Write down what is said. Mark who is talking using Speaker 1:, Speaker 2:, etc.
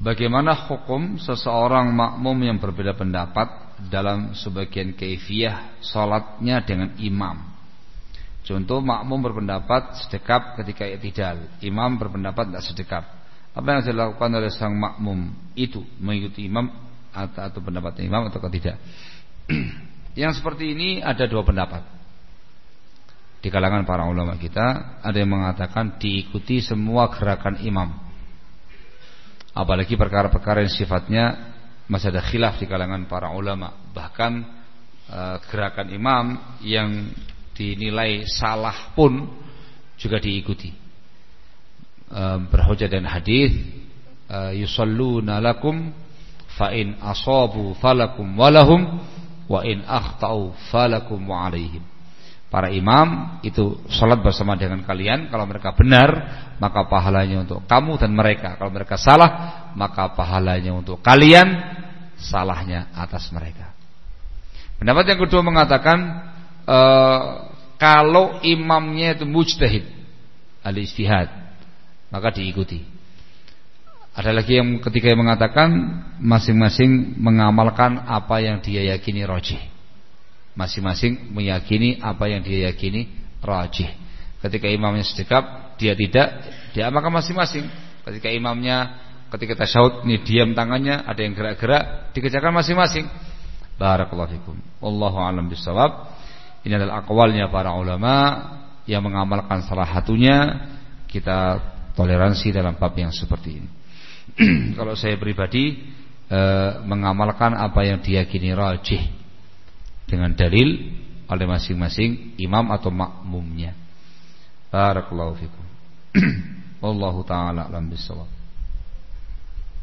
Speaker 1: Bagaimana hukum seseorang makmum yang berbeda pendapat dalam sebagian kaifiyah salatnya dengan imam? Contoh, makmum berpendapat sedekap ketika i'tidal, imam berpendapat tidak sedekap. Apa yang harus dilakukan oleh sang makmum itu? Mengikuti imam atau pendapat imam atau tidak? Yang seperti ini ada dua pendapat di kalangan para ulama kita. Ada yang mengatakan diikuti semua gerakan imam, apalagi perkara-perkara yang sifatnya masih ada khilaf di kalangan para ulama. Bahkan gerakan imam yang dinilai salah pun juga diikuti. Berhujjah dan hadis, yusalluna lakum fa in asabu falakum walahum wa in akhtau falakum wa alaihim. Para imam itu salat bersama dengan kalian. Kalau mereka benar, maka pahalanya untuk kamu dan mereka. Kalau mereka salah, maka pahalanya untuk kalian, salahnya atas mereka. Pendapat yang kedua mengatakan kalau imamnya itu mujtahid, al-ijtihad, maka diikuti. Ada lagi yang ketiga yang mengatakan masing-masing mengamalkan apa yang dia yakini rajih. Masing-masing meyakini apa yang dia yakini rajih. Ketika imamnya sedekap, dia tidak, dia amalkan masing-masing. Ketika imamnya ketika tasyahud ini diam tangannya, ada yang gerak-gerak, dikerjakan masing-masing. Barakallahu fikum. Wallahu a'lam bishawab. Ini adalah aqwalnya para ulama yang mengamalkan salah satunya. Kita toleransi dalam bab yang seperti ini. Kalau saya pribadi mengamalkan apa yang diyakini rajih dengan dalil oleh masing-masing imam atau makmumnya. Barakallahu fikum. Wallahu ta'ala a'lam bishawab.